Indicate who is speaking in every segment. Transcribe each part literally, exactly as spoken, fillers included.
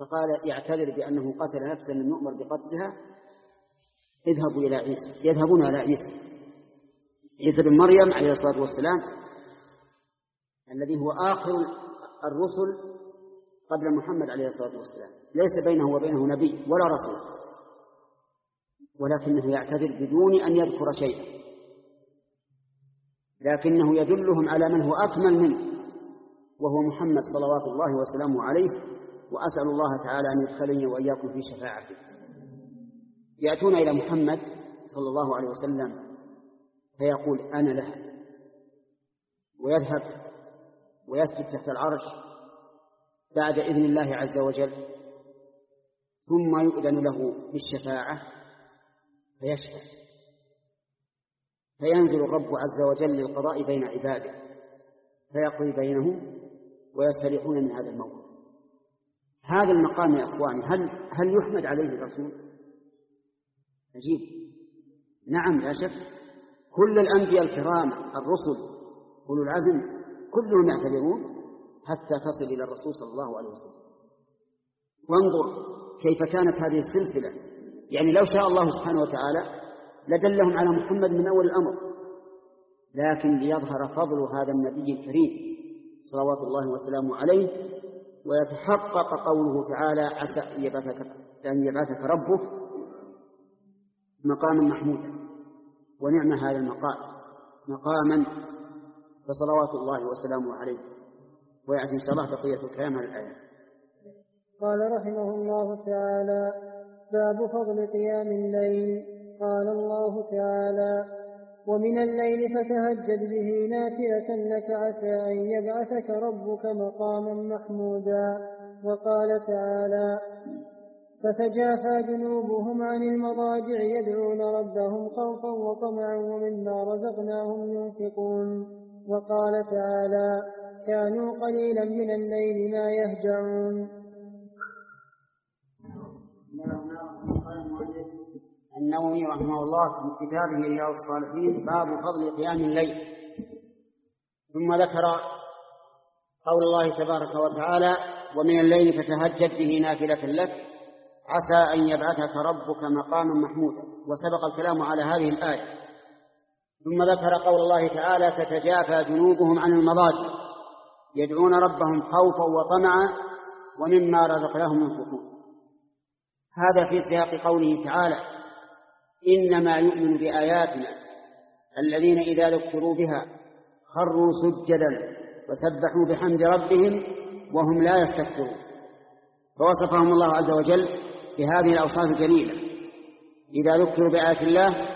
Speaker 1: فقال يعتذر بأنه قتل نفسا لم يؤمر بقتلها، اذهبوا إلى عيسى. يذهبون إلى عيسى عيسى بن مريم عليه الصلاة والسلام، الذي هو آخر الرسل قبل محمد عليه الصلاة والسلام، ليس بينه وبينه نبي ولا رسول، ولكنه يعتذر بدون أن يذكر شيئا، لكنه يدلهم على من هو أكمل منه وهو محمد صلوات الله وسلامه عليه، وأسأل الله تعالى أن يدخلني وإياكم في شفاعته. يأتون إلى محمد صلى الله عليه وسلم فيقول أنا له، ويذهب ويسجد تحت العرش بعد إذن الله عز وجل، ثم يؤذن له بالشفاعة فيشفع، فينزل الرب عز وجل للقضاء بين عباده فيقضي بينهم ويستريحون من هذا الموقف. هذا المقام يا أخواني هل, هل يحمد عليه الرسول؟ عجيب. نعم لا شك، كل الأنبياء الكرام الرسل أولو العزم كلهم يعتبرون حتى تصل إلى الرسول صلى الله عليه وسلم. وانظر كيف كانت هذه السلسلة، يعني لو شاء الله سبحانه وتعالى لدلهم على محمد من أول الأمر، لكن ليظهر فضل هذا النبي الكريم صلوات الله وسلامه عليه، ويتحقق قوله تعالى عسى أن يبعثك ربك مقاما محمودا. ونعم هذا المقام مقاما، فصلوات الله وسلامه عليه. ويأتي إن شاء الله بقية الكلام على الآية.
Speaker 2: قال رحمه الله تعالى: باب فضل قيام الليل. قال الله تعالى: ومن الليل فتهجد به نافلة لك عسى أن يبعثك ربك مقاما محمودا. وقال تعالى: فتجافى جنوبهم عن المضاجع يدعون ربهم خوفا وطمعا ومما رزقناهم ينفقون. وقال تعالى: كانوا قليلا من الليل ما يهجعون.
Speaker 1: النووي رحمه الله في كتابه رياض الصالحين باب فضل قيام الليل، ثم ذكر قول الله تبارك وتعالى: ومن الليل فتهجد به نافلة لك عسى أن يبعثك ربك مقاما محمودا. وسبق الكلام على هذه الآية. ثم ذكر قول الله تعالى: تتجافى جنوبهم عن المضاجع يدعون ربهم خوفا وطمعا ومما رزقناهم ينفقون. هذا في سياق قوله تعالى: إنما يؤمن بآياتنا الذين إذا ذكروا بها خروا سجدا وسبحوا بحمد ربهم وهم لا يستكبرون. فوصفهم الله عز وجل بهذه الأوصاف الجليلة: إذا ذكروا بآيات الله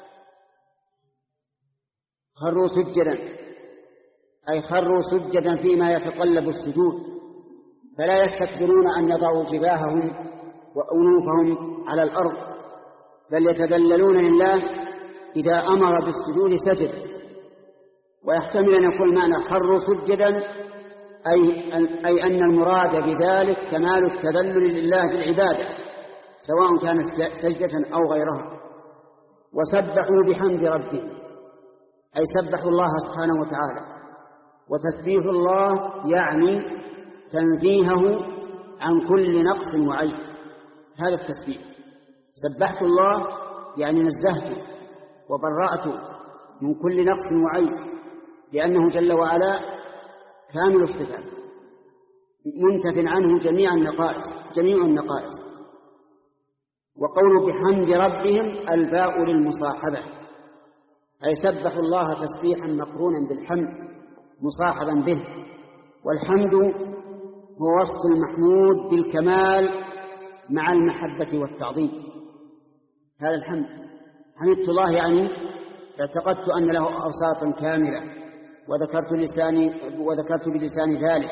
Speaker 1: خروا سجدا، أي خروا سجدا فيما يتطلب السجود، فلا يستكبرون أن يضعوا جباههم وأنوفهم على الأرض، بل يتذللون لله إذا أمر بالسجود سجد. ويحتمل أن يكون معنى خروا سجدا أي, أي أن المراد بذلك كمال التذلل لله بالعبادة سواء كانت سجدة أو غيرها. وسبحوا بحمد ربهم أي سبحوا الله سبحانه وتعالى. وتسبيح الله يعني تنزيهه عن كل نقص وعيب، هذا التسبيح. سبحت الله يعني نزهته وبرأته من كل نقص وعيب، لأنه جل وعلا كامل الصفات منتف عنه جميع النقائص جميع النقائص. وقول بحمد ربهم الباء للمصاحبة، أي سبحوا الله تسبيحا مقرونا بالحمد مصاحبا به. والحمد هو وصف المحمود بالكمال مع المحبة والتعظيم. هذا الحمد حمدت الله يعني اعتقدت أن له أوصافا كاملة وذكرت لساني وذكرت بلساني ذلك.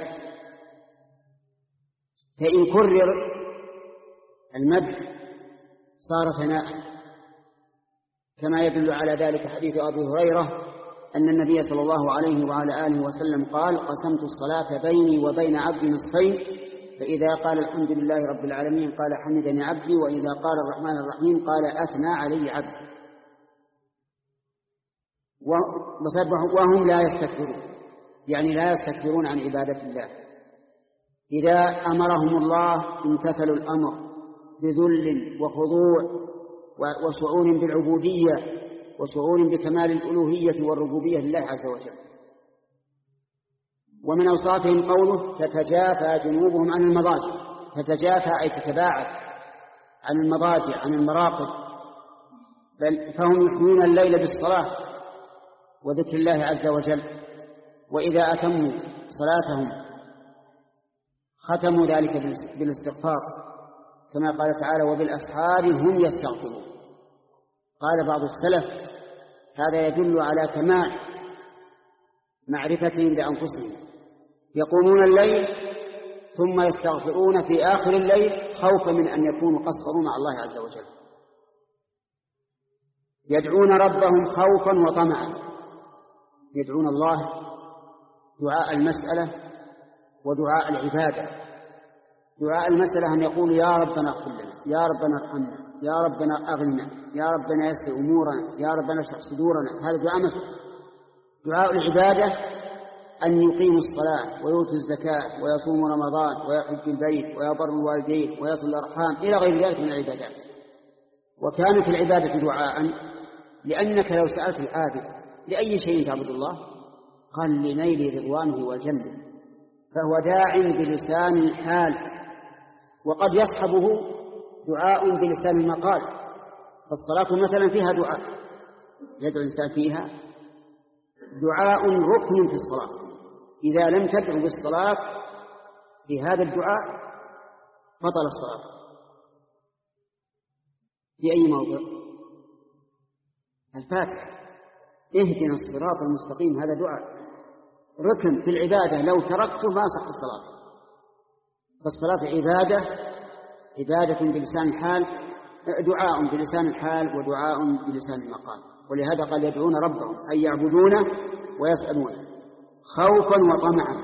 Speaker 1: فإن كرر المدح صار ثناء، كما يدل على ذلك حديث أبي هريرة أن النبي صلى الله عليه وعلى آله وسلم قال: قسمت الصلاة بيني وبين عبدي نصفين، فإذا قال الحمد لله رب العالمين قال حمدني عبدي، وإذا قال الرحمن الرحيم قال أثنى علي عبدي. وهم لا يستكبرون، يعني لا يستكبرون عن عبادة الله. إذا أمرهم الله امتثلوا الأمر بذل وخضوع وشعور بالعبودية وشعور بكمال الألوهية والربوبية لله عز وجل. ومن أوصافهم قوله تتجافى جنوبهم عن المضاجع، تتجافى أي تتباعد عن المضاجع عن المراقد، بل فهم يحيون الليل بالصلاة وذكر الله عز وجل، وإذا أتموا صلاتهم ختموا ذلك بالاستغفار كما قال تعالى وبالأسحار هم يستغفرون. قال بعض السلف هذا يدل على كمال معرفتهم بأنفسهم، يقومون الليل ثم يستغفرون في آخر الليل خوفا من أن يكونوا قصروا مع الله عز وجل. يدعون ربهم خوفا وطمعا، يدعون الله دعاء المسألة ودعاء العبادة. دعاء المسألة أن يقول يا ربنا اغفر لنا، يا ربنا ارحمنا، يا ربنا أغننا، يا ربنا يسر أمورنا، يا ربنا اشرح صدورنا، هذا دعاء مسألة. دعاء العبادة أن يقيموا الصلاة ويؤتوا الزكاة ويصوموا رمضان ويحج البيت ويبروا الوالدين ويصل الأرحام إلى غير ذلك من العبادات. وكانت العبادة دعاء، لأنك لو سألت العابد لأي شيء تعبد الله قال لنيل رضوانه والجنة، فهو داع بلسان الحال، وقد يصحبه دعاء بلسان المقال. فالصلاة مثلا فيها دعاء يدعو الإنسان فيها دعاء ركن في الصلاة، إذا لم تدعو بالصلاة في هذا الدعاء بطل الصلاة. في أي موضع؟ الفاتحة، اهدنا الصراط المستقيم، هذا دعاء ركن في العبادة، لو تركته ما صح الصلاة. فالصلاة عبادة، عبادة بلسان الحال، دعاء بلسان الحال ودعاء بلسان المقال. ولهذا قال يدعون ربهم أي يعبدونه ويسألونه خوفا وطمعا،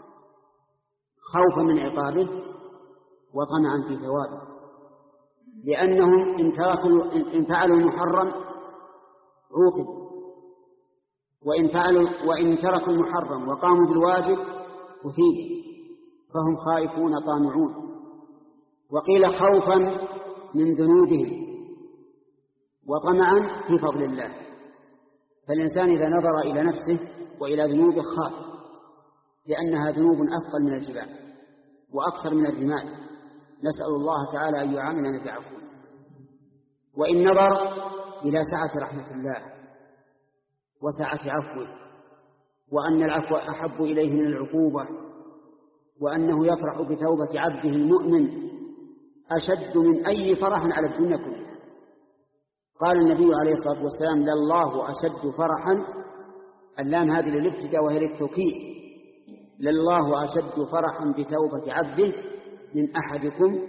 Speaker 1: خوفا من عقابه وطمعا في ثوابه، لأنهم إن تركوا إن فعلوا المحرم عوقبوا، وإن فعلوا وإن تركوا المحرم وقاموا بالواجب أثيبوا، فهم خائفون طامعون. وقيل خوفا من ذنوبهم وطمعا في فضل الله. فالإنسان إذا نظر إلى نفسه وإلى ذنوبه خاف، لأنها ذنوب أثقل من الجبال وأكثر من الرمال، نسأل الله تعالى أن يعاملنا بعفوه. وإن نظر إلى سعة رحمة الله وسعة عفوه، وأن العفو أحب إليه من العقوبة، وأنه يفرح بتوبة عبده المؤمن أشد من أي فرح على الدنيا كلها. قال النبي عليه الصلاة والسلام لله أشد فرحا، اللام هذه للابتداء وهي للتوكيد، لله أشد فرحا بتوبة عبده من أحدكم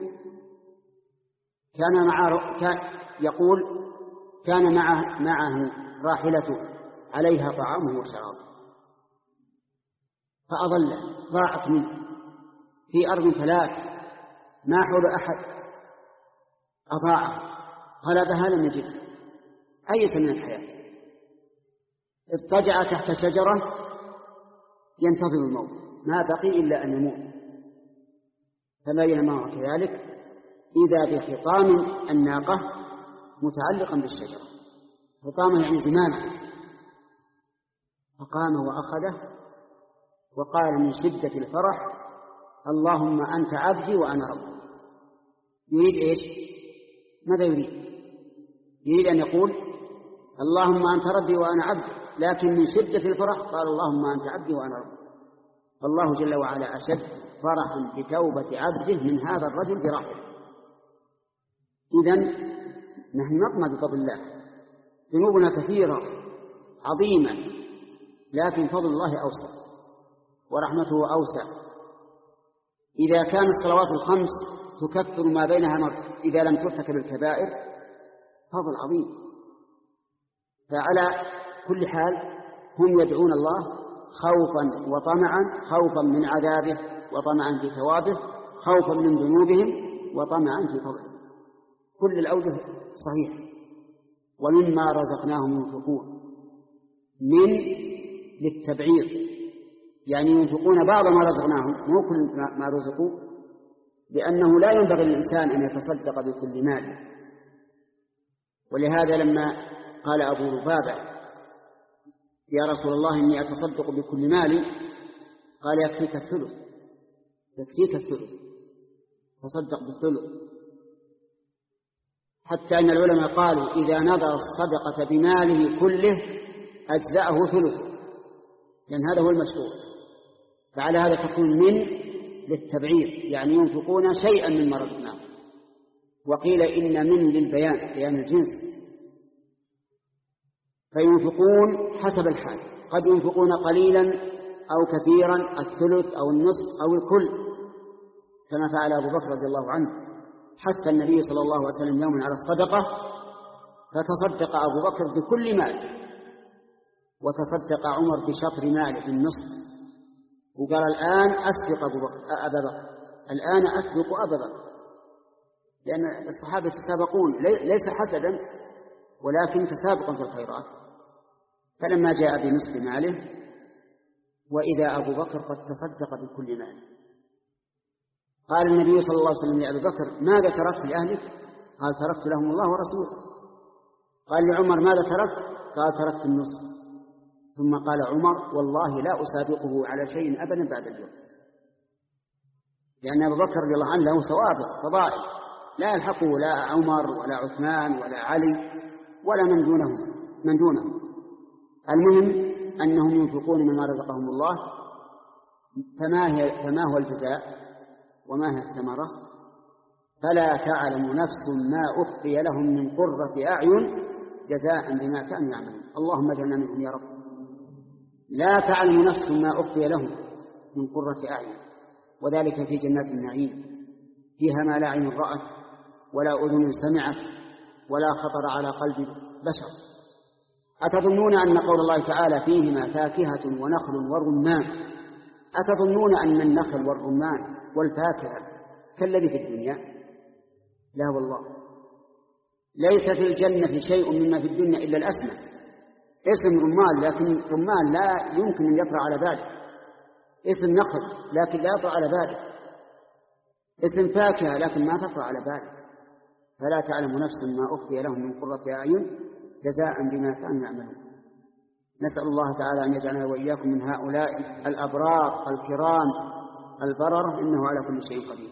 Speaker 1: كان معه كان يقول كان معه, معه راحلته عليها طعامه وشرابه فأضل ضاعت منه في أرض فلات ما حول أحد، أضاعه طلبها لم يجدها، أيس من الحياة، اضطجع تحت شجرة ينتظر الموت، ما بقي إلا أن يموت. فبين معه كذلك إذا بخطام الناقة متعلقا بالشجرة، خطامه يعني زمامه، فقام وأخذه وقال من شدة الفرح اللهم أنت عبدي وأنا ربك. يريد إيش؟ ماذا يريد؟ يريد أن يقول اللهم أنت ربي وأنا عبدي، لكن من شدة الفرح قال اللهم أنت عبدي وأنا ربك. فالله جل وعلا أشد فرحا بتوبة عبده من هذا الرجل برحمته. إذن نحن نطمع بفضل الله، ذنوبنا كثيرة عظيمة، لكن فضل الله أوسع ورحمته أوسع. إذا كان الصلوات الخمس تكفر ما بينها مرة إذا لم ترتكب الكبائر فضل عظيم. فعلى كل حال هم يدعون الله خوفا وطمعا، خوفا من عذابه وطمعا في ثوابه، خوفا من ذنوبهم وطمعا في فضله. كل الأوجه صحيح. ومما رزقناهم ينفقون، من للتبعير يعني ينفقون بعض ما رزقناهم مو كل ما رزقوا، لأنه لا ينبغي للإنسان أن يتصدق بكل مال. ولهذا لما قال أبو لبابة يا رسول الله إني أتصدق بكل مالي، قال يكفيك الثلث، يكفيك الثلث، تصدق بالثلث. حتى أن العلماء قالوا إذا نظر الصدقة بماله كله أجزأه ثلثه، لأن هذا هو المشروع. فعلى هذا تكون من للتبعير، يعني ينفقون شيئا مما رزقناهم. وقيل إن من للبيان، بيان الجنس، فينفقون حسب الحال، قد ينفقون قليلا أو كثيرا، الثلث أو النصف أو الكل، كما فعل أبو بكر رضي الله عنه. حث النبي صلى الله عليه وسلم يوما على الصدقة فتصدق أبو بكر بكل مال، وتصدق عمر بشطر ماله بالنصف، وقال الآن أسبق أبو بكر أبا بكر، الآن أسبق أبا بكر، لأن الصحابة يتسابقون ليس حسدا ولكن تسابقا في الخيرات. فلما جاء بنصف ماله وإذا أبو بكر قد تصدق بكل ماله، قال النبي صلى الله عليه وسلم لأبي بكر ماذا تركت لأهلك؟ قال تركت لهم الله ورسوله. قال لعمر ماذا تركت؟ قال تركت النصف. ثم قال عمر والله لا أسابقه على شيء أبدا بعد اليوم، لأن أبو بكر رضي الله عنه له سوابق فضائل لا يلحقه لا عمر ولا عثمان ولا علي ولا من دونهم من دونهم. المهم أنهم ينفقون مما رزقهم الله. فما هي فما هو الجزاء وما هي الثمرة؟ فلا تعلم نفس ما أخفي لهم من قرة أعين جزاء بما كانوا يعملون. اللهم اجعلنا منهم يا رب. لا تعلم نفس ما أخفي لهم من قرة أعين، وذلك في جنات النعيم فيها ما لا عين رأت ولا أذن سمعت ولا خطر على قلب بشر. أتظنون أن قول الله تعالى فيهما فاكهة ونخل ورمان، أتظنون أن النخل والرمان والفاكهة كالذي في الدنيا؟ لا والله، ليس في الجنة شيء مما في الدنيا إلا الأسمى. اسم رمان لكن رمان لا يمكن أن يطرأ على باله، اسم نخل لكن لا يطرأ على باله، اسم فاكهة لكن ما تطرأ على باله. فلا تعلم نفس ما أخفي لهم من قرة أعين جزاء بما كانوا يعملون. نسأل الله تعالى أن يجعلنا وإياكم من هؤلاء الأبرار الكرام البرر، إنه على كل شيء قدير.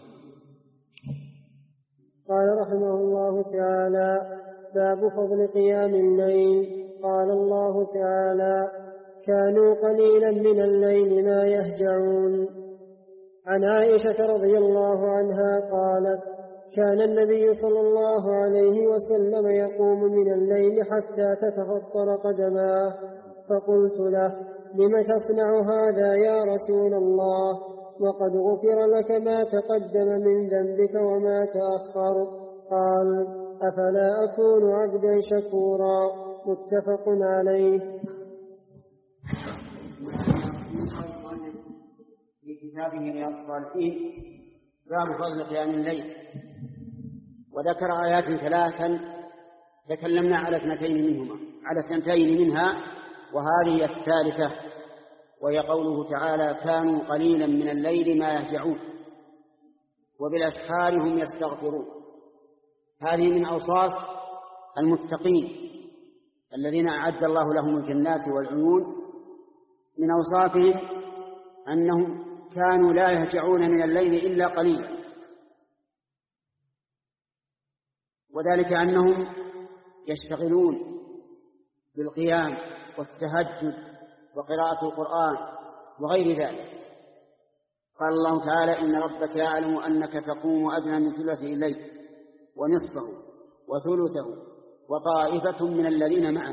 Speaker 2: قال رحمه الله تعالى: باب فضل قيام الليل. قال الله تعالى: كانوا قليلا من الليل ما يهجعون. عن عائشة رضي الله عنها قالت: كان النبي صلى الله عليه وسلم يقوم من الليل حتى تتفطر قدماه، فقلت له: لم تصنع هذا يا رسول الله وقد غفر لك ما تقدم من ذنبك وما تأخر؟ قال: أفلا أكون عبدا شكورا. متفق عليه.
Speaker 1: في كتابه رياض الصالحين باب فضل قيام الليل، وذكر آيات ثلاثا تكلمنا على اثنتين منهما على اثنتين منها وهذه الثالثة، وهي قوله تعالى: كانوا قليلا من الليل ما يهجعون وبالأسحار هم يستغفرون. هذه من أوصاف المتقين الذين أعد الله لهم الجنات والعيون. من أوصافهم أنهم كانوا لا يهجعون من الليل إلا قليلا، وذلك أنهم يشتغلون بالقيام والتهجد وقراءة القرآن وغير ذلك. قال الله تعالى: إن ربك يعلم أنك تقوم أدنى من ثلث الليل ونصفه وثلثه وطائفة من الذين معه.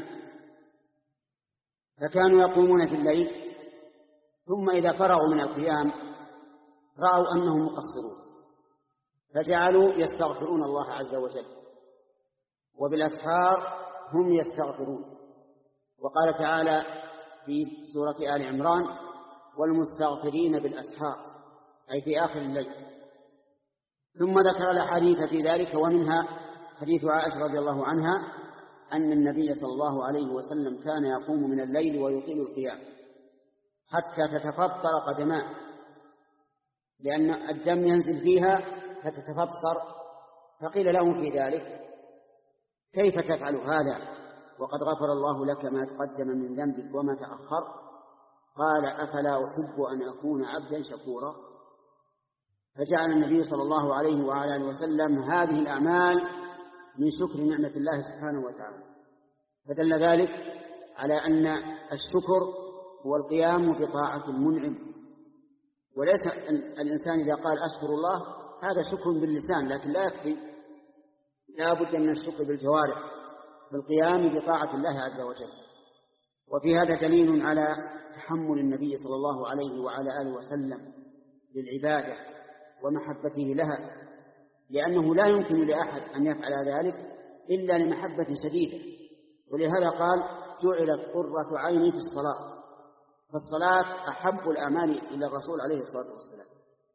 Speaker 1: فكانوا يقومون في الليل، ثم إذا فرغوا من القيام رأوا أنهم مقصرون فجعلوا يستغفرون الله عز وجل، وبالأسحار هم يستغفرون. وقال تعالى في سورة آل عمران: والمستغفرين بالأسحار، أي في آخر الليل. ثم ذكر الأحاديث في ذلك، ومنها حديث عائشة رضي الله عنها أن النبي صلى الله عليه وسلم كان يقوم من الليل ويطيل القيام حتى تتفطر قدماه، لأن الدم ينزل فيها فتتفطر. فقيل له في ذلك: كيف تفعل هذا وقد غفر الله لك ما تقدم من ذنبك وما تأخر؟ قال: أفلا أحب أن أكون عبدا شكورا. فجعل النبي صلى الله عليه وعلى آله وسلم هذه الأعمال من شكر نعمة الله سبحانه وتعالى، فدل ذلك على أن الشكر هو القيام بطاعة المنعم. وليس الإنسان إذا قال أشكر الله هذا شكر باللسان، لكن لا يكفي، لا بد من الشكر بالجوارح بالقيام بطاعة الله عز وجل. وفي هذا دليل على تحمل النبي صلى الله عليه وعلى آله وسلم للعبادة ومحبته لها، لأنه لا يمكن لأحد أن يفعل ذلك إلا لمحبة شديدة. ولهذا قال: جعلت قرة عيني في الصلاة. فالصلاة أحب الأعمال إلى الرسول عليه الصلاة والسلام.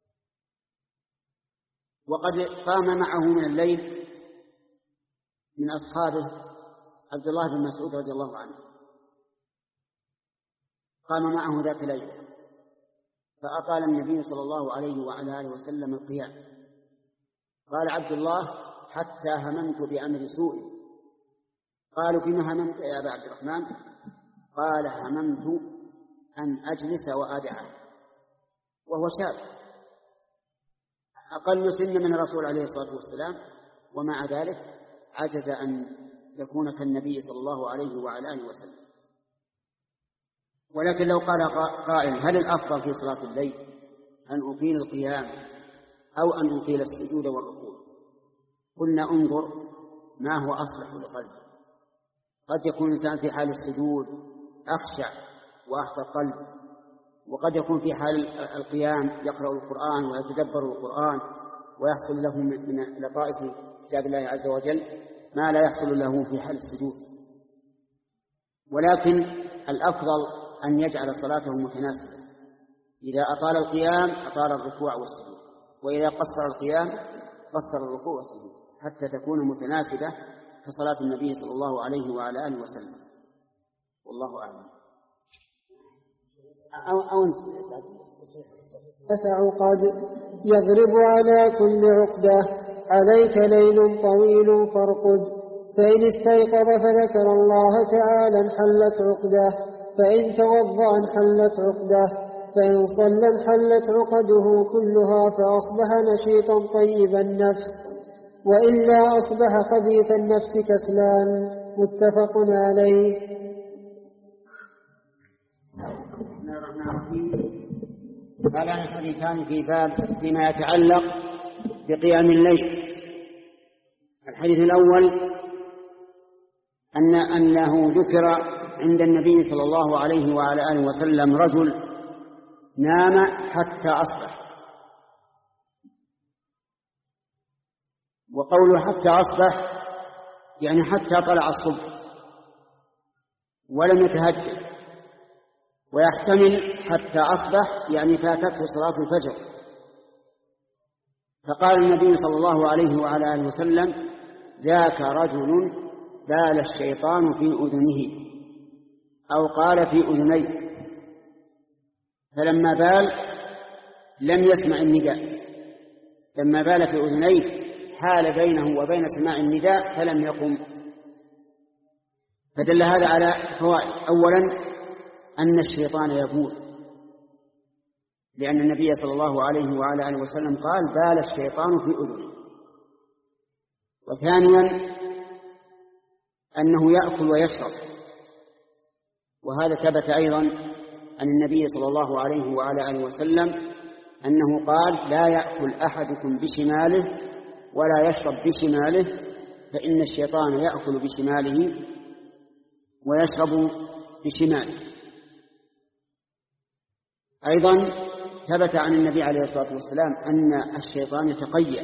Speaker 1: وقد قام معه من الليل من أصحابه عبد الله بن مسعود رضي الله عنه، قام معه ذات ليلة فأطال النبي صلى الله عليه وعلى آله وسلم القيام. قال عبد الله: حتى هممت بأمر سوء. قالوا: بما هممت يا أبا عبد الرحمن؟ قال: هممت أن أجلس وأدعه، وهو شاب أقل سن من الرسول عليه الصلاة والسلام، ومع ذلك عجز أن يكون كالنبي صلى الله عليه وعلى آله وسلم. ولكن لو قال قائل: هل الأفضل في صلاة الليل أن أطيل القيام أو أن أطيل السجود والركوع؟ قلنا: انظر ما هو أصلح للقلب. قد يكون الإنسان في حال السجود أخشع وأحضر قلب، وقد يكون في حال القيام يقرأ القرآن ويتدبر القرآن ويحصل له من لطائف كتاب الله عز وجل ما لا يحصل له في حال السجود. ولكن الأفضل أن يجعل صلاته متناسبة، إذا أطال القيام أطال الركوع والسجود، وإذا قصر القيام قصر الركوع والسجود، حتى تكون متناسبة كصلاة النبي صلى الله عليه وعلى آله وسلم. والله أعلم.
Speaker 2: أو أو فعقد يضرب على كل عقدة: عليك ليل طويل فارقد. فإن استيقظ فذكر الله تعالى انحلت عقدة، فإن توضأ انحلت عقدة، فإن صلى انحلت عقده كلها، فأصبح نشيطا طيب النفس، وإلا أصبح خبيث النفس كسلان. متفق عليه.
Speaker 1: هذان الحديثان في باب فيما يتعلق بقيام الليل. الحديث الأول أن أنه ذكر عند النبي صلى الله عليه وعلى آله وسلم رجل نام حتى أصبح. وقوله حتى أصبح يعني حتى طلع الصبح ولم يتهجد، ويحتمل حتى أصبح يعني فاتته صلاة الفجر. فقال النبي صلى الله عليه وعلى آله وسلم: ذاك رجل بال الشيطان في أذنه، أو قال في أذنيه، فلما بال لم يسمع النداء، لما بال في أذنيه حال بينه وبين سماع النداء فلم يقم. فدل هذا على فوائد. أولا أن الشيطان يبول، لأن النبي صلى الله عليه وعلى آله وسلم قال: بال الشيطان في أذنه. وثانيا أنه يأكل ويشرب، وهذا ثبت أيضا عن النبي صلى الله عليه وعلى آله وسلم أنه قال: لا يأكل أحدكم بشماله ولا يشرب بشماله، فإن الشيطان يأكل بشماله ويشرب بشماله. أيضا ثبت عن النبي عليه الصلاة والسلام أن الشيطان يتقيأ،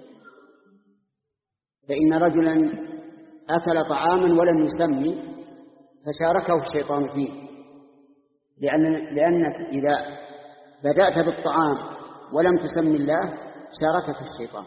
Speaker 1: فإن رجلا أكل طعاما ولم يسمي فشاركه الشيطان فيه، لأن لأنك إذا بدأت بالطعام ولم تسمي الله شاركك الشيطان.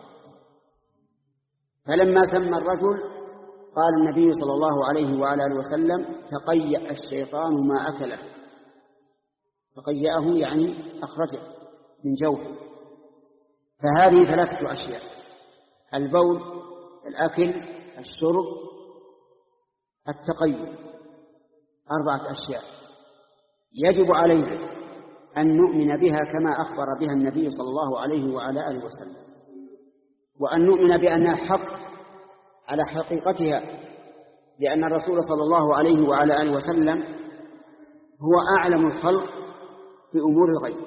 Speaker 1: فلما سمى الرجل قال النبي صلى الله عليه وعلى آله وسلم: تقيأ الشيطان ما أكله. تقيأه يعني أخرجه من جوفه. فهذه ثلاثة أشياء: البول، الأكل، الشرب، التقيؤ، أربعة أشياء يجب علينا أن نؤمن بها كما أخبر بها النبي صلى الله عليه وعلى آله وسلم، وأن نؤمن بأنها حق على حقيقتها، لأن الرسول صلى الله عليه وعلى آله وسلم هو أعلم الخلق بأمور الغيب.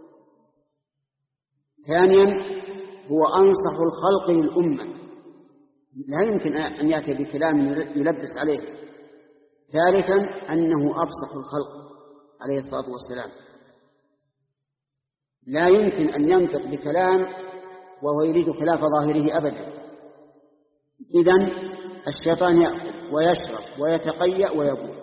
Speaker 1: ثانيا، هو أنصح الخلق للأمة، لا يمكن أن يأتي بكلام يلبس عليه. ثالثا، أنه أفصح الخلق عليه الصلاة والسلام، لا يمكن أن ينطق بكلام وهو يريد خلاف ظاهره أبدا. إذن الشيطان يأكل ويشرب ويتقيأ ويبول،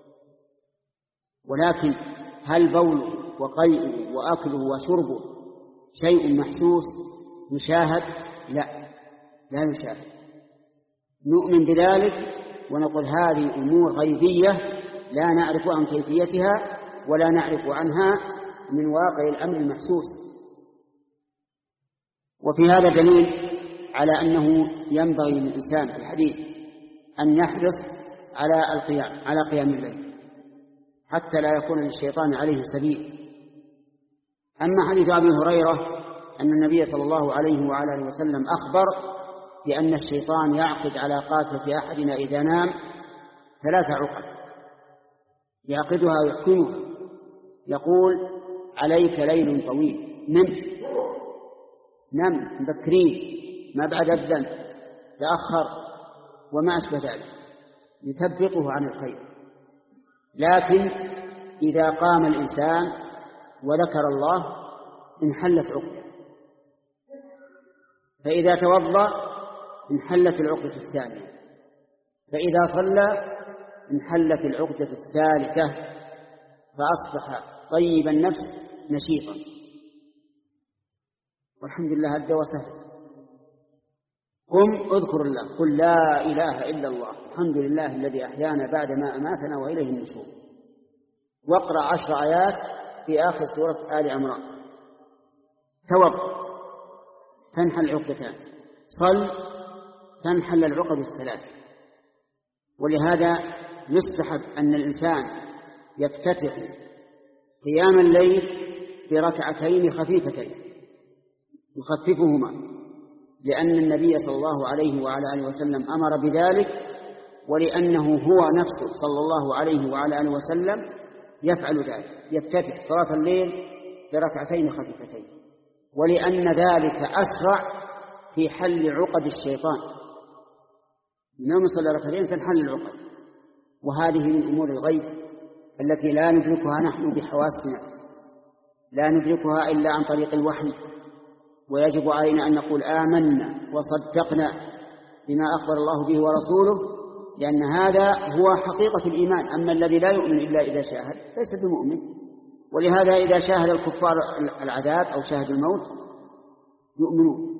Speaker 1: ولكن هل بوله وقيئه وأكله وشربه شيء محسوس يشاهد؟ لا، لا يشاهد. نؤمن بذلك ونقول هذه أمور غيبية لا نعرف عن كيفيتها ولا نعرف عنها من واقع الأمر المحسوس. وفي هذا دليل على أنه ينبغي للإنسان في الحديث أن يحرص على القيام على قيام الليل حتى لا يكون للشيطان عليه سبيل. أما حديث أبي هريرة أن النبي صلى الله عليه وعلى آله وسلم أخبر بأن الشيطان يعقد على قافية أحدنا إذا نام ثلاث عقد، يعقدها ويحكمها، يقول: عليك ليل طويل، نم نم بكرين، ما بعد الذنب، تأخر، وما أشبه ذلك، يثبطه عن الخير. لكن إذا قام الإنسان وذكر الله انحلت عقدة، فإذا توضأ انحلت العقدة الثانية، فإذا صلى انحلت العقدة الثالثة، فأصبح طيب النفس نشيطا. والحمد لله الدواء سهل. قم اذكر الله، قل لا إله إلا الله، الحمد لله الذي أحيانا بعد ما أماتنا وإليه النشور. واقرأ عشر آيات في آخر سورة آل عمران. توضأ تنحل العقدتان، صل تنحل العقد الثلاث. ولهذا يستحب أن الإنسان يفتتح قيام الليل بركعتين خفيفتين يخففهما، لأن النبي صلى الله عليه وعلى آله وسلم أمر بذلك، ولأنه هو نفسه صلى الله عليه وعلى آله وسلم يفعل ذلك، يفتتح صلاة الليل بركعتين خفيفتين، ولأن ذلك أسرع في حل عقد الشيطان. يوم صلى ركعتين تنحل العقد، وهذه من أمور الغيب التي لا ندركها نحن بحواسنا، لا ندركها إلا عن طريق الوحي. ويجب علينا أن نقول آمنا وصدقنا بما أخبر الله به ورسوله، لأن هذا هو حقيقة الإيمان. أما الذي لا يؤمن إلا إذا شاهد ليس بمؤمن. ولهذا إذا شاهد الكفار العذاب أو شاهد الموت يؤمنون.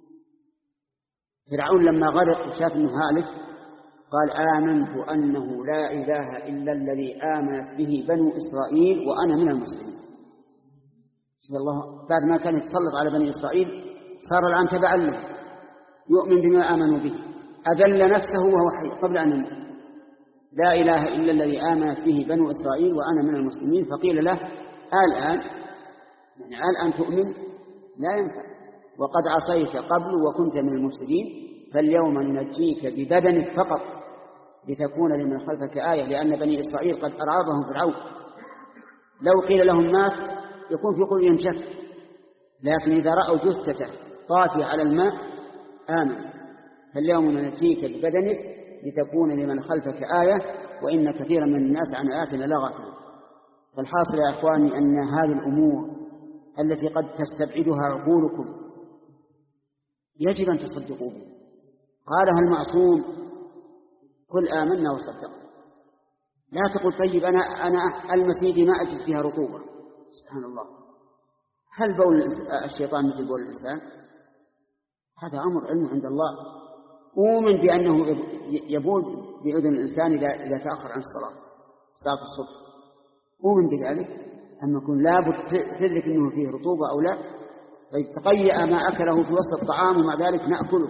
Speaker 1: فرعون لما غرق وشاف أنه هالك قال: آمنت أنه لا إله إلا الذي آمنت به بنو إسرائيل وأنا من المسلمين. الله بعد ما كان يتسلط على بني إسرائيل صار الآن تبعا له، يؤمن بما آمنوا به، أذل نفسه وهو حي قبل أن يموت. لا إله إلا الذي آمنت به بنو إسرائيل وأنا من المسلمين. فقيل له: الآن يعني الآن تؤمن؟ لا ينفع، وقد عصيت قبل وكنت من المفسدين، فاليوم ننجيك ببدنك فقط لتكون لمن خلفك آية، لأن بني إسرائيل قد أرعبهم فرعون. لو قيل لهم مات يكون في قلوبهم شك، لكن إذا رأوا جثته طافية على الماء آمن. فاليوم ننجيك ببدنك لتكون لمن خلفك آية وإن كثيرا من الناس عن آياتنا لغافلون. فالحاصل يا أخواني أن هذه الأمور التي قد تستبعدها عقولكم يجب أن تصدقوا بها. قالها المعصوم: قل آمنا وصدقنا. لا تقول طيب أنا أنا المسيدي ما أجد فيها رطوبة. سبحان الله، هل بول الشيطان مثل بول الإنسان؟ هذا أمر علم عند الله. أؤمن بأنه يبول بأذن الإنسان إذا إذا تأخر عن الصلاة، صلاة الصبح، أؤمن بذلك. أما يكون لابد تدرك أنه فيه رطوبة أو لا. طيب تقيأ ما أكله في وسط الطعام ومع ذلك نأكله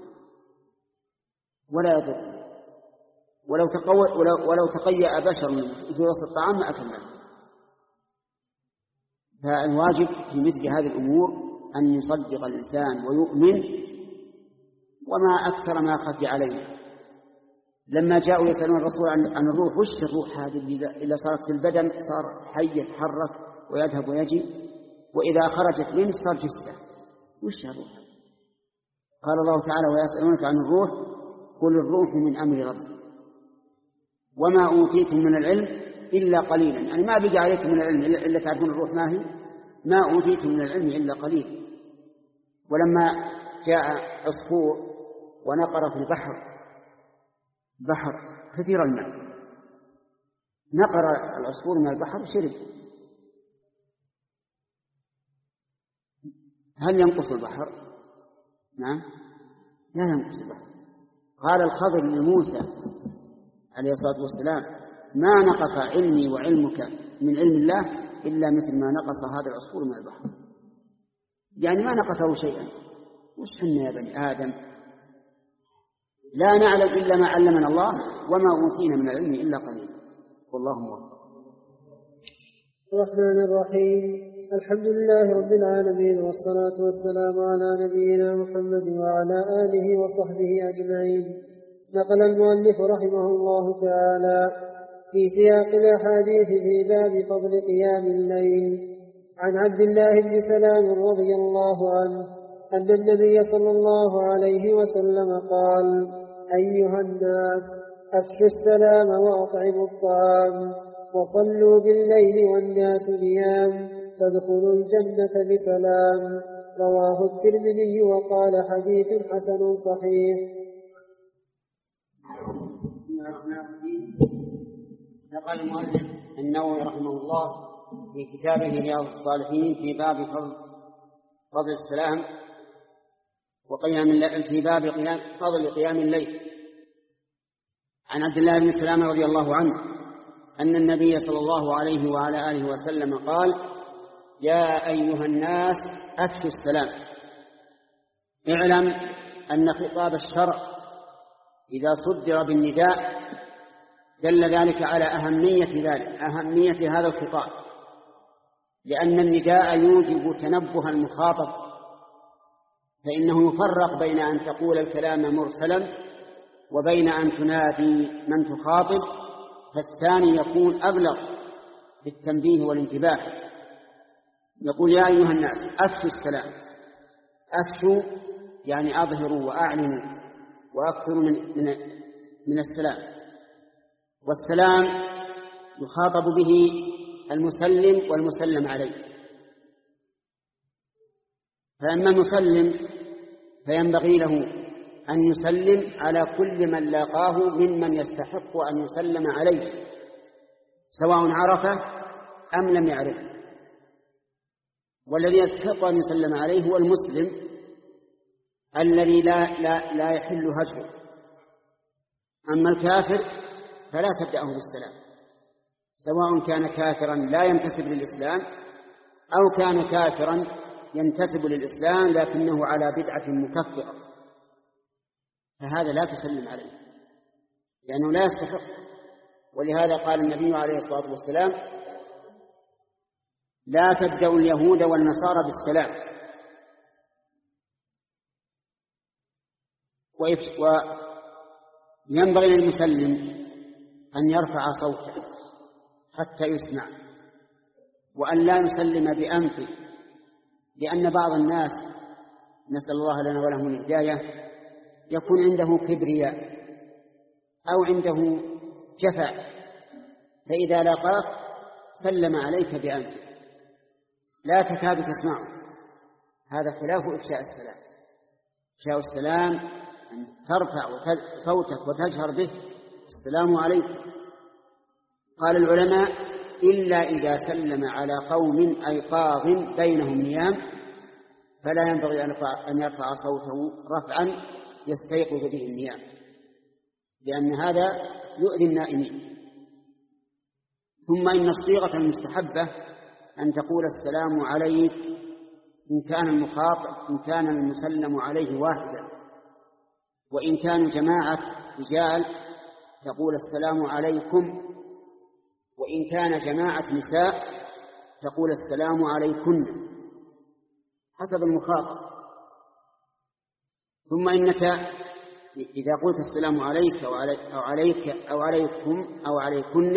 Speaker 1: ولا يضر، ولو, تقو... ولو... ولو تقيأ بشر في وسط الطعام ما أكلنا. فالواجب في مثل هذه الأمور أن يصدق الإنسان ويؤمن، وما أكثر ما خفي عليه. لما جاءوا يسألون الرسول عن, عن الروح، وش الروح هذه إذا صارت في البدن صار حي يتحرك ويذهب ويجي، وإذا خرجت منه صار جثة، وش الروح؟ قال الله تعالى ويسألونك عن الروح قل الروح من أمر ربي وما أوتيتم من العلم إلا قليلا. يعني ما بقى عليكم من العلم إلا تعرفون الروح ما هي، ما أوتيتم من العلم إلا قليل. ولما جاء عصفور ونقر في البحر بحر كثير الماء، نقر العصفور من البحر شرب، هل ينقص البحر؟ نعم لا ينقص البحر. قال الخضر لموسى عليه الصلاة والسلام ما نقص علمي وعلمك من علم الله إلا مثل ما نقص هذا العصفور من البحر. يعني ما نقصه شيئا. وش حنا يا بني آدم لا نعلم إلا ما علمنا الله وما أوتينا من العلم إلا قليل. والله موفق.
Speaker 2: الرحمن الرحيم. الحمد لله رب العالمين، والصلاة والسلام على نبينا محمد وعلى آله وصحبه أجمعين. نقل المؤلف رحمه الله تعالى في سياق الأحاديث في باب فضل قيام الليل عن عبد الله بن سلام رضي الله عنه أن النبي صلى الله عليه وسلم قال أيها الناس أفشوا السلام وأطعموا الطعام وصلوا بالليل والناس نيام تدخلوا الجنة بسلام. رواه الترمذي وقال حديث حسن صحيح.
Speaker 1: نقل المؤلف النووي رحمه الله في كتابه رياض الصالحين في باب فضل, فضل السلام وقيام الليل، في باب قيام فضل قيام الليل عن عبد الله بن سلام رضي الله عنه أن النبي صلى الله عليه وعلى آله وسلم قال يا أيها الناس أفشوا السلام. اعلم أن خطاب الشرع إذا صدر بالنداء دل ذلك على أهمية ذلك أهمية هذا الخطاب، لأن النداء يوجب تنبه المخاطب، فإنه يفرق بين أن تقول الكلام مرسلا وبين أن تنادي من تخاطب، فالثاني يكون أبلغ بالتنبيه والانتباه. يقول يا أيها الناس أفشوا السلام. أفشوا يعني أظهروا وأعلنوا وأكثروا من, من, من السلام. والسلام يخاطب به المسلم والمسلم عليه، فأما المسلم فينبغي له أن يسلم على كل من لاقاه ممن يستحق أن يسلم عليه سواء عرفه أم لم يعرفه، والذي يستحق أن يسلم عليه هو المسلم الذي لا, لا, لا يحل هجره. أما الكافر فلا تبدأه بالسلام، سواء كان كافرا لا ينتسب للإسلام أو كان كافرا ينتسب للإسلام لكنه على بدعة مكفرة، فهذا لا تسلم عليه لأنه لا يستحق. ولهذا قال النبي عليه الصلاة والسلام لا تبدأوا اليهود والنصارى بالسلام. وينبغي للمسلم أن يرفع صوته حتى يسمع، وأن لا يسلم بأنفه، لأن بعض الناس نسأل الله لنا ولهم الهداية يكون عنده كبرياء أو عنده جفاء، فإذا لقاك سلم عليك بأنفه لا تكاد تسمعه. هذا خلاف إفشاء السلام. إفشاء السلام أن ترفع صوتك وتجهر به السلام عليكم. قال العلماء إلا إذا سلم على قوم أيقاظ بينهم نيام فلا ينبغي أن يرفع صوته رفعا يستيقظ به النيام، لأن هذا يؤذي النائمين. ثم إن الصيغة المستحبة أن تقول السلام عليك إن كان المخاطب إن كان المسلم عليه واحدا، وإن كانوا جماعة رجال تقول السلام عليكم، وإن كان جماعة نساء تقول السلام عليكن حسب المخاطب. ثم إنك إذا قلت السلام عليك أو عليك أو عليكم أو عليكن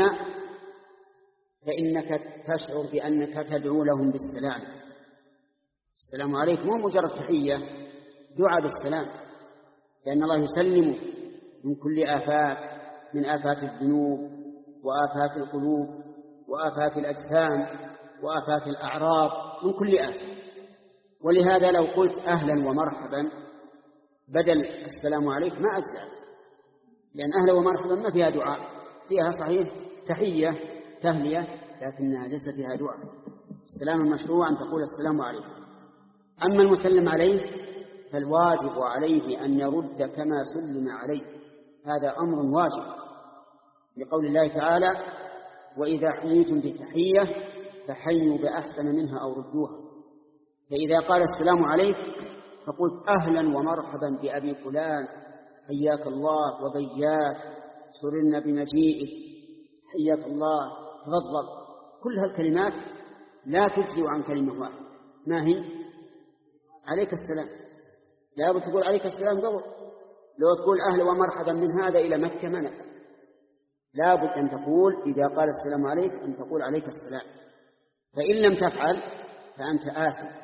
Speaker 1: فإنك تشعر بأنك تدعو لهم بالسلام. السلام عليكم مو مجرد تحية، دعاء بالسلام، لأن الله يسلم من كل آفات، من آفات الذنوب وآفات القلوب وآفات الأجسام وآفات الأعراض، من كل آفة. ولهذا لو قلت أهلا ومرحبا بدل السلام عليك ما أجزأ، لأن أهلا ومرحبا ما فيها دعاء، فيها صحيح تحية تهلية لكنها ليس فيها دعاء. السلام المشروع أن تقول السلام عليكم. أما المسلم عليه فالواجب عليه أن يرد كما سلم عليه، هذا أمر واجب، لقول الله تعالى وإذا حييتم بتحية فحيوا بأحسن منها أو ردوها. فإذا قال السلام عليك فقلت أهلا ومرحبا بأبي فلان، حياك الله وبياك، سررنا بمجيئك، حياك الله، تفضل. كل هالكلمات لا تجزي عن كلمة واحدة، ما هي؟ عليك السلام، لا بد تقول عليك السلام قبل. لو تقول أهلا ومرحبا من هذا إلى مكة ما نفع، لا بد أن تقول إذا قال السلام عليك أن تقول عليك السلام. فإن لم تفعل فأنت آثم،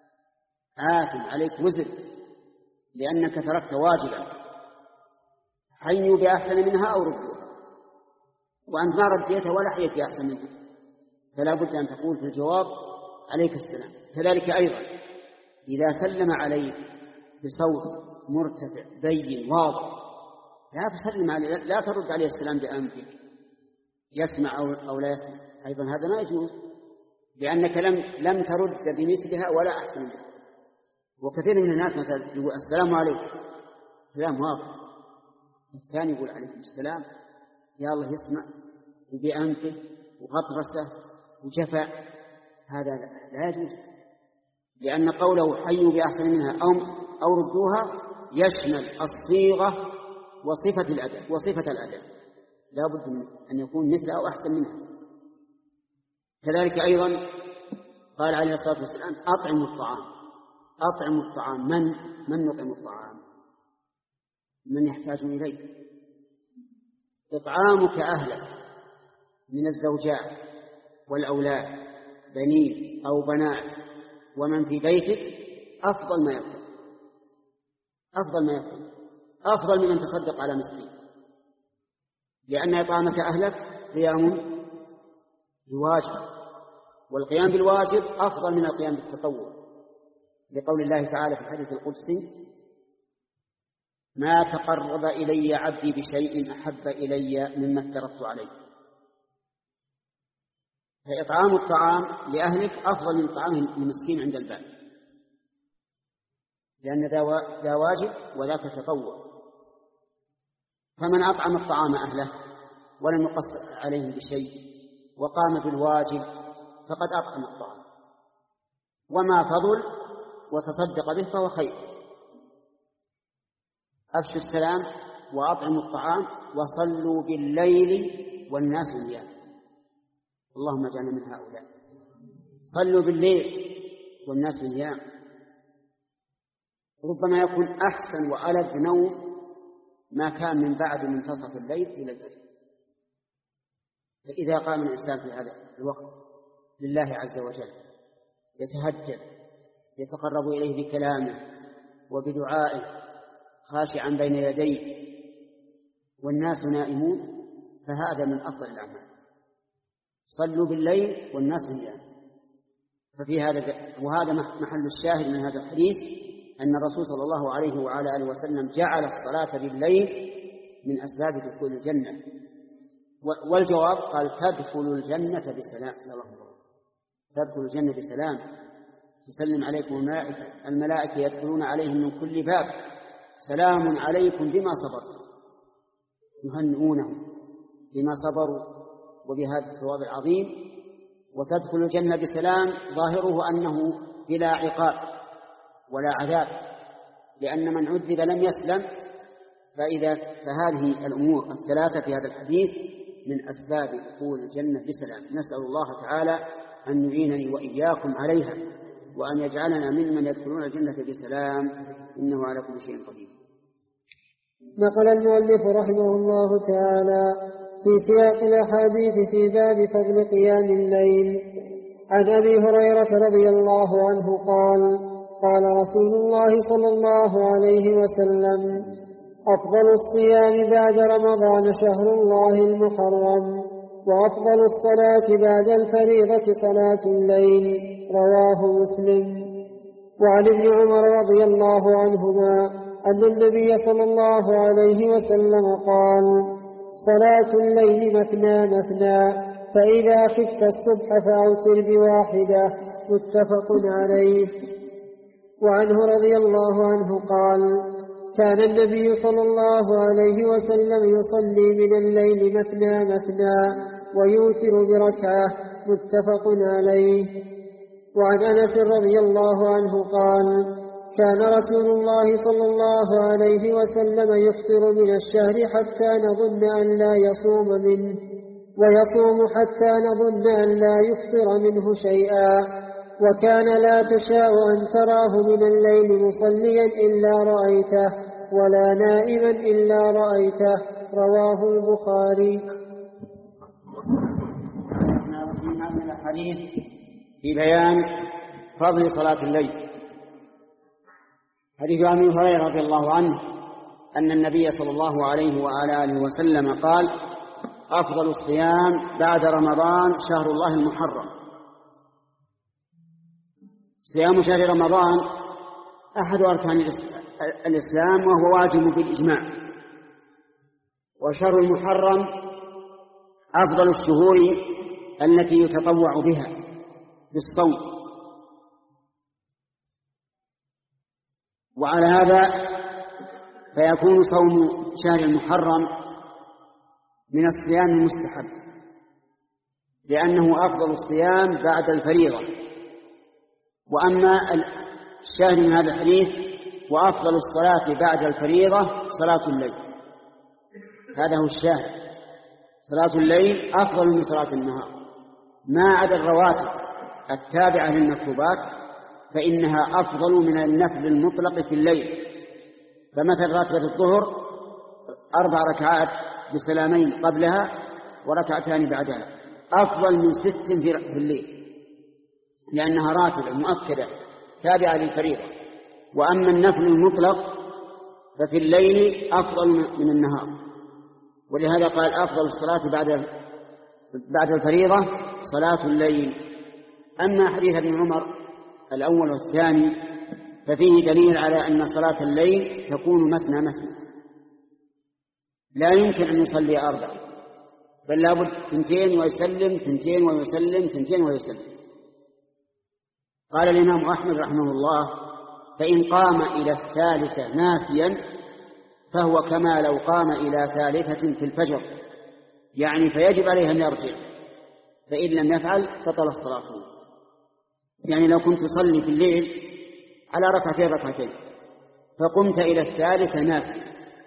Speaker 1: آثم عليك وزر، لأنك تركت واجبا. حيوا بأحسن منها أو ردوها، وأنت ما رديتها ولا حيت بأحسن منها، فلا بد أن تقول في الجواب عليك السلام. كذلك أيضا إذا سلم عليك بصوت مرتفع بين واضح لا تسلم عليه، لا ترد عليه السلام بأنفك يسمع أو لا يسمع، أيضا هذا ما يجوز، لأنك لم لم ترد بمثلها ولا أحسن منها. وكثير من الناس مثلا يقول السلام عليكم، كلام واضح، الثاني يقول عليكم السلام يا الله يسمع وبأنفه وغطرسه وجفا، هذا لا يجوز، لأن قوله حيوا بأحسن منها أو أو ردوها يشمل الصيغة وصفة الأدب وصفة الأدب، لا بد من أن يكون مثلها أو أحسن منها. كذلك أيضا قال عليه الصلاة والسلام أطعموا الطعام، أطعموا الطعام. من من نطعم الطعام؟ من يحتاج إليه. إطعامك أهلك من الزوجات والأولاد بنين أو بنات ومن في بيتك أفضل ما يكون، أفضل ما يكون أفضل من أن تصدق على مسكين، لأن إطعامك أهلك قيام بواجب، والقيام بالواجب أفضل من القيام بالتطوع، لقول الله تعالى في الحديث القدسي ما تقرب إلي عبدي بشيء أحب إلي مما افترضت عليه. فإطعام الطعام لأهلك أفضل من طعام المسكين عند الباب، لأن ذا واجب وذاك تطوع. فمن أطعم الطعام أهله ولم يقصر عليهم بشيء وقام بالواجب فقد أطعم الطعام، وما فضل وتصدق به فهو خير. أفشوا السلام وأطعموا الطعام وصلوا بالليل والناس نيام. اللهم اجعلنا من هؤلاء. صلوا بالليل والناس نيام، ربما يكون أحسن وألذ نوم ما كان من بعد منتصف الليل إلى الفجر. فإذا قام الإنسان في هذا الوقت لله عز وجل يتهجد يتقرب إليه بكلامه وبدعائه خاشعا بين يديه والناس نائمون، فهذا من أفضل الأعمال. صلوا بالليل والناس نيام. ففي هذا وهذا محل الشاهد من هذا الحديث أن الرسول صلى الله عليه وعلى آله وسلم جعل الصلاة بالليل من أسباب دخول الجنة. والجواب قال تدخل الجنة بسلام. تدخل الجنة بسلام، تسلم عليكم الملائكة، الملائكة يدخلون عليهم من كل باب سلام عليكم بما صبرتم، يهنئونهم بما صبروا وبهذا الثواب العظيم وتدخل الجنة بسلام ظاهره أنه بلا عقاب ولا عذاب، لأن من عذب لم يسلم. فإذا فهذه الأمور الثلاثة في هذا الحديث من أسباب دخول الجنة بسلام. نسأل الله تعالى أن يعينني وإياكم عليها، وأن يجعلنا ممن يدخلون الجنة بسلام، إنه على كل شيء قدير.
Speaker 2: نقل المؤلف رحمه الله تعالى في سياق الأحاديث في باب فضل قيام الليل عن أبي هريرة رضي الله عنه قال: قال رسول الله صلى الله عليه وسلم: أفضل الصيام بعد رمضان شهر الله المحرم، وأفضل الصلاة بعد الفريضة صلاة الليل. رواه مسلم. وعن ابن عمر رضي الله عنهما أن النبي صلى الله عليه وسلم قال: صلاة الليل مثنى مثنى، فإذا خفت الصبح فأوتر بواحدة. متفق عليه. وعنه رضي الله عنه قال: كان النبي صلى الله عليه وسلم يصلي من الليل مثنى مثنى ويوتر بركعة. متفق عليه. وعن أنس رضي الله عنه قال: كان رسول الله صلى الله عليه وسلم يفطر من الشهر حتى نظن أن لا يصوم منه، ويصوم حتى نظن أن لا يفطر منه شيئا، وكان لا تشاء أن تراه من الليل مصليا إلا رأيته، ولا نائما إلا رأيته. رواه البخاري.
Speaker 1: هذا الحديث في بيان فضل صلاة الليل. حديث أبي هريرة رضي الله عنه أن النبي صلى الله عليه وعلى آله وسلم قال: أفضل الصيام بعد رمضان شهر الله المحرم. صيام شهر رمضان أحد أركان الإسلام، وهو واجب بالإجماع. وشهر المحرم أفضل الشهور التي يتطوع بها بالصوم. وعلى هذا فيكون صوم شهر المحرم من الصيام المستحب، لأنه أفضل الصيام بعد الفريضة. وأما الشاهد من هذا الحديث: وأفضل الصلاة بعد الفريضة صلاة الليل. هذا هو الشاهد. صلاة الليل أفضل من صلاة النهار، ما عدا الرواتب التابعة للمكتوبات فإنها أفضل من النفل المطلق في الليل. فمثل راتبة الظهر أربع ركعات بسلامين قبلها وركعتان بعدها أفضل من ست في الليل، لأنها راتبة مؤكدة تابعة للفريضة. وأما النفل المطلق ففي الليل أفضل من النهار، ولهذا قال: أفضل الصلاة بعد بعد الفريضة صلاة الليل. أما حديث ابن عمر الأول والثاني ففيه دليل على أن صلاة الليل تكون مثنى مثنى، لا يمكن أن يصلي أربع، بل لابد ثنتين ويسلم، ثنتين ويسلم، ثنتين ويسلم. قال الإمام أحمد رحمه الله: فإن قام إلى الثالثة ناسيا فهو كما لو قام إلى ثالثة في الفجر، يعني فيجب عليه أن يرجع، فإن لم يفعل بطل الصلاة. يعني لو كنت تصلي في الليل على ركعتين ركعتين فقمت إلى الثالثة ناسيا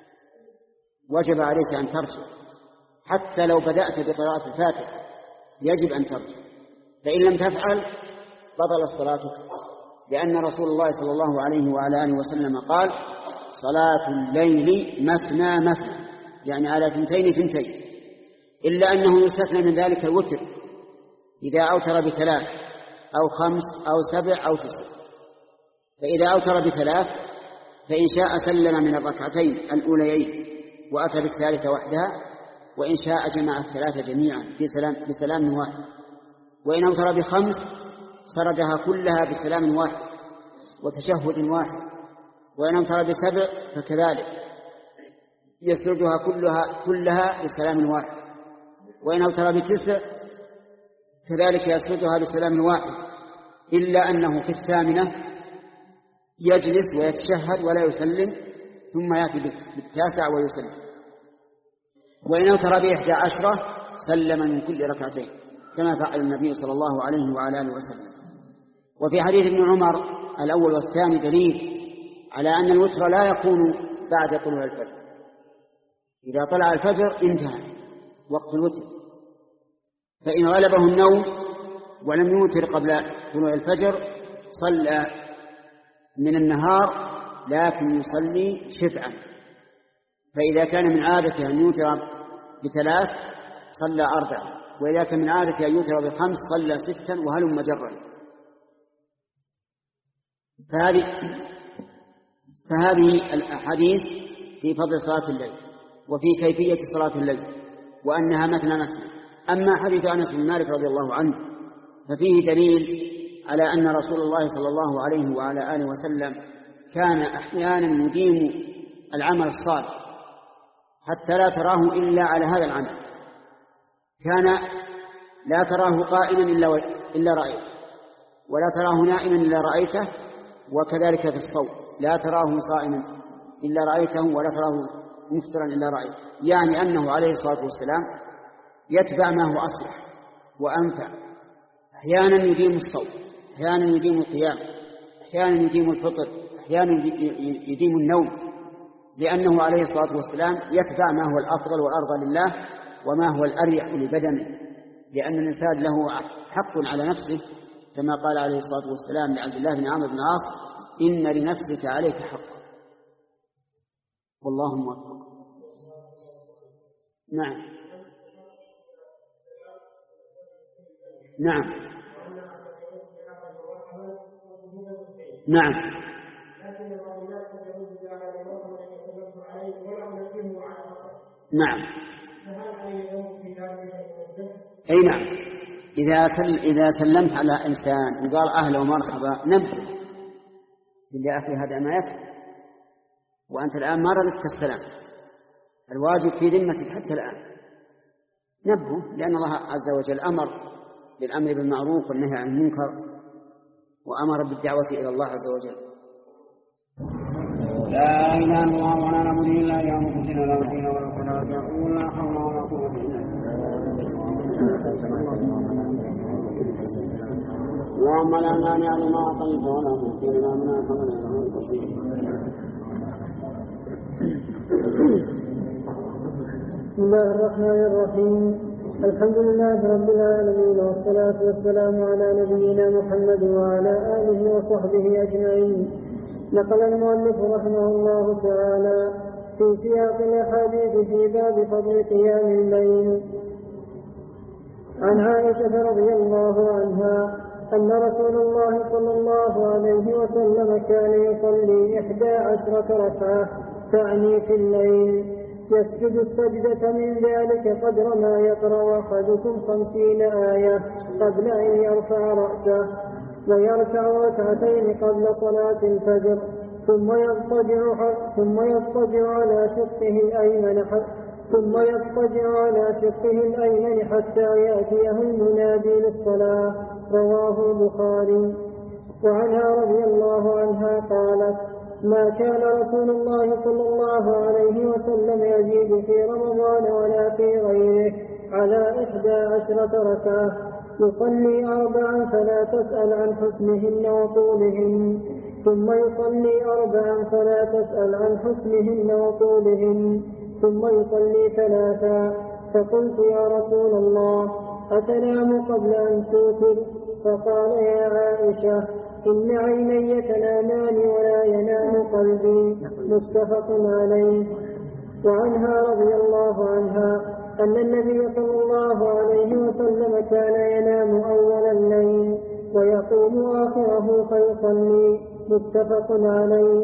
Speaker 1: وجب عليك أن ترجع، حتى لو بدأت بقراءة الفاتحة يجب أن ترجع، فإن لم تفعل بطل الصلاة، لأن رسول الله صلى الله عليه وعلى آله وسلم قال: صلاة الليل مثنى مثنى، يعني على ثنتين ثنتين، إلا أنه يستثنى من ذلك الوتر إذا أوتر بثلاث أو خمس أو سبع أو تسع. فإذا أوتر بثلاث فإن شاء سلم من الركعتين الأوليين وأتى بالثالثة وحدها، وإن شاء جمع الثلاثة جميعا في سلام بسلام واحد. وإن أوتر بخمس سردها كلها بسلام واحد وتشهد واحد. وإن أوتر بسبع فكذلك يسردها كلها كلها بسلام واحد. وإن أوتر بتسع كذلك يسردها بسلام واحد، إلا أنه في الثامنة يجلس ويتشهد ولا يسلم، ثم يأتي بالتاسع ويسلم. وإن أوتر بإحدى عشرة سلم من كل ركعتين، كما فعل النبي صلى الله عليه وعلى آله وسلم. وفي حديث ابن عمر الأول والثاني دليل على أن الوتر لا يكون بعد طلوع الفجر. إذا طلع الفجر انتهى وقت الوتر، فإن غلبه النوم ولم يوتر قبل طلوع الفجر صلى من النهار لكن يصلي شفعا. فإذا كان من عادته أن يوتر بثلاث صلى أربعا، وإذا كان من عادته أن يوتر بخمس صلى ستا وهلم مجرا. فهذه فهذه الأحاديث في فضل صلاة الليل وفي كيفية صلاة الليل وأنها مثنى مثنى. أما حديث أنس بن مالك رضي الله عنه ففيه دليل على أن رسول الله صلى الله عليه وعلى آله وسلم كان أحيانا يديم العمل الصالح حتى لا تراه إلا على هذا العمل. كان لا تراه قائما إلا, إلا رأيته، ولا تراه نائما إلا رأيته، وكذلك في الصوم لا تراه صائما إلا رأيته، ولا تراه مفطرا إلا رأيته. يعني أنه عليه الصلاة والسلام يتبع ما هو أصلح وأنفع. أحيانا يديم الصوم، أحيانا يديم القيام، أحيانا يديم الفطر، أحيانا يديم النوم، لأنه عليه الصلاة والسلام يتبع ما هو الأفضل والأرضى لله وما هو الأريح لبدنه. لأن الإنسان له حق على نفسه كما قال عليه الصلاة والسلام لعبد الله بن عمرو بن العاص: إن لنفسك عليك حق. والله موفق. نعم نعم نعم نعم أي نعم. إذا سل إذا سلمت على إنسان وقال أهلا ومرحبا نبه يا أخي هذا ما يكفي، وأنت الآن ما رددت السلام، الواجب في ذمتك حتى الآن نبه، لأن الله عز وجل أمر بالأمر بالمعروف والنهي عن المنكر وأمر بالدعوة إلى الله عز وجل.
Speaker 2: لا إله إلا الله ولا نعبد إلا إياه مخلصين له الدين ولو كره الكافرون لا حول ولا قوة إلا بالله. اللهم لا مانع لما أعطيت ولا معطي لما منعت ولا ينفع ذا
Speaker 3: بسم الله الرحمن الرحيم. الحمد لله رب العالمين، والصلاة والسلام على نبينا محمد وعلى آله وصحبه أجمعين. نقل المؤلف رحمه الله تعالى في سياق الأحاديث في باب فضل قيام الليل عن عائشة رضي الله عنها أن رسول الله صلى الله عليه وسلم كان يصلي إحدى عشرة ركعة تعني في الليل، يسجد السجدة من ذلك قدر ما يقرأ أحدكم خمسين آية قبل أن يرفع رأسه، ويركع ركعتين قبل صلاة الفجر، ثم يضطجع ثم يضطجع على شقه الأيمن ثم يضطجع على شقه الأيمن حتى يأتيه المنادي للصلاة. رواه البخاري. وعنها رضي الله عنها قالت: ما كان رسول الله صلى الله عليه وسلم يزيد في رمضان ولا في غيره على إحدى عشرة ركعة، يصلي أربعا فلا تسأل عن حسنهن وطولهن، ثم يصلي أربعا فلا تسأل عن حسنهن وطولهن، ثم يصلي ثلاثا. فقلت: يا رسول الله أتنام قبل أن توتر؟ فقال: يا عائشة إن عيني تنامان ولا ينام قلبي. متفق عليه. وعنها رضي الله عنها أن النبي صلى الله عليه وسلم كان ينام أول الليل ويقوم آخره فيصلي. متفق عليه.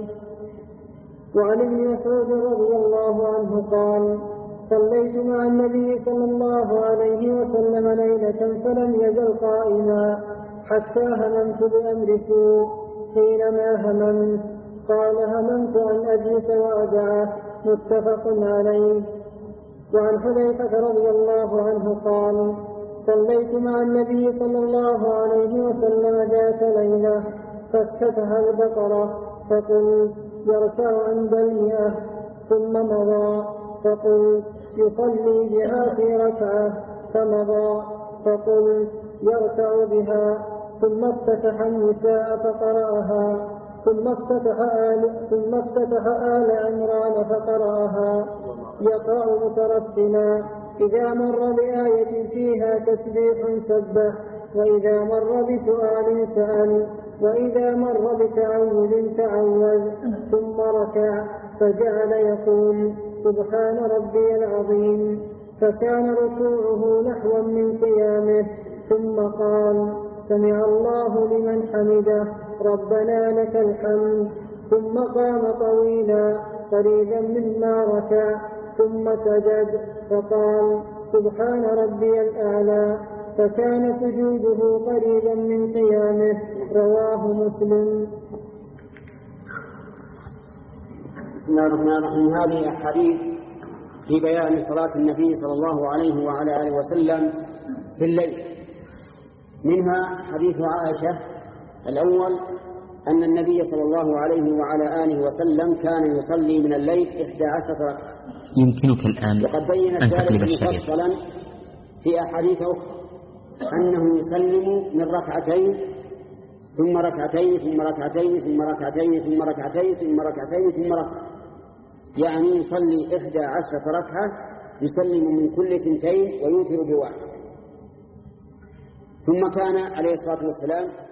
Speaker 3: وعن ابن مسعود رضي الله عنه قال: صليت مع النبي صلى الله عليه وسلم ليلة فلم يزل قائما حتى هممت بأمر سوء. حينما هممت قال: هممت أن أجلس وأدعه. متفق عليه. وعن حذيفة رضي الله عنه قال: صليت مع النبي صلى الله عليه وسلم ذات ليلة فافتتح البقرة فقلت: يركع عند المئة، ثم مضى فقلت: يصلي بها في ركعة، فمضى فقلت يركع بها، ثم افتتح النساء فقرأها، ثم افتتح آل, ثم افتتح آل عمران فقرأها يقرأ مترسلا، إذا مر بآية فيها تسبيح سبح، وإذا مر بسؤال سأل، وإذا مر بتعوذ تعوذ، ثم ركع فجعل يقول سبحان ربي العظيم، فكان ركوعه نحوا من قيامه، ثم قال سمع الله لمن حمده ربنا لك الحمد، ثم قام طويلا قريبا مما ركع، ثم سجد فقال سبحان ربي الأعلى، فكان سجوده قريبا من قيامه. رواه مسلم.
Speaker 1: بسم الله الرحمن الرحيم. هذه أحاديث في بيان صلاة النبي صلى الله عليه وعلى آله وسلم في الليل، منها حديث عائشة الأول أن النبي صلى الله عليه وعلى آله وسلم كان يصلي من الليل إحدى عشرة ركعة.
Speaker 4: يمكنك الآن
Speaker 1: وقد بين ذلك مفصلا في أحاديث أخرى أنه يسلم من ركعتين ثم ركعتين ثم ركعتين ثم ركعتين ثم ركعتين ثم ركعتين ثم ركعة، يعني يصلي إحدى عشرة ركعة يسلم من كل ثنتين ويوتر بواحد. ثم كان عليه الصلاة والسلام